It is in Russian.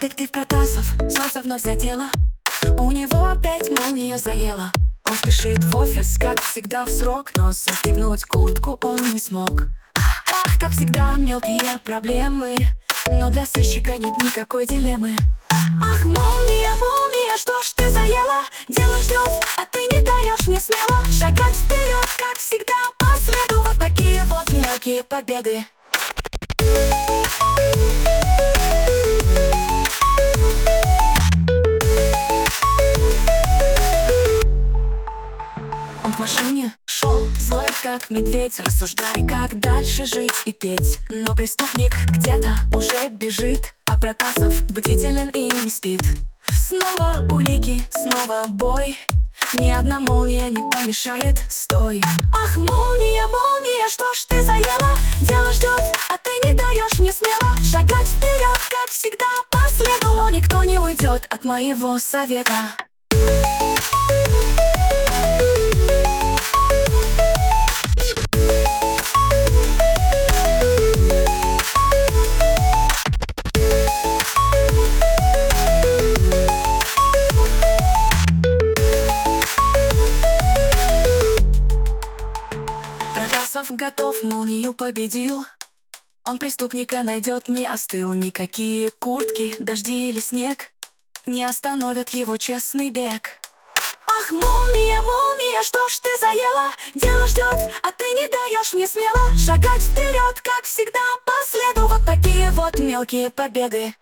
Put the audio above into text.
Детектив Протасов солнце вновь задело. У него опять молния заела. Он спешит в офис, как всегда в срок, но застегнуть куртку он не смог. Ах, как всегда мелкие проблемы, но для сыщика нет никакой дилеммы. Ах, молния, молния, что ж ты заела? Дело ждет, а ты не даешь мне смело шагать вперед, как всегда по следу. Вот такие вот мелкие победы. Он в машине шел, злой как медведь, рассуждая, как дальше жить и петь. Но преступник где-то уже бежит, а Протасов бдителен и не спит. Снова улики, снова бой, ни одна молния не помешает, стой. Ах, молния, молния, что ж ты заела? Дело ждет, а ты не даешь мне смело шагать вперед, как всегда по следу. Но никто не уйдет от моего совета. Протасов готов, молнию победил. Он преступника найдет, не остыл. Никакие куртки, дожди или снег не остановят его честный бег. Ах, молния, молния, что ж ты заела? Дело ждет, а ты не даешь мне смело шагать вперед, как всегда по следу. Вот такие вот мелкие победы.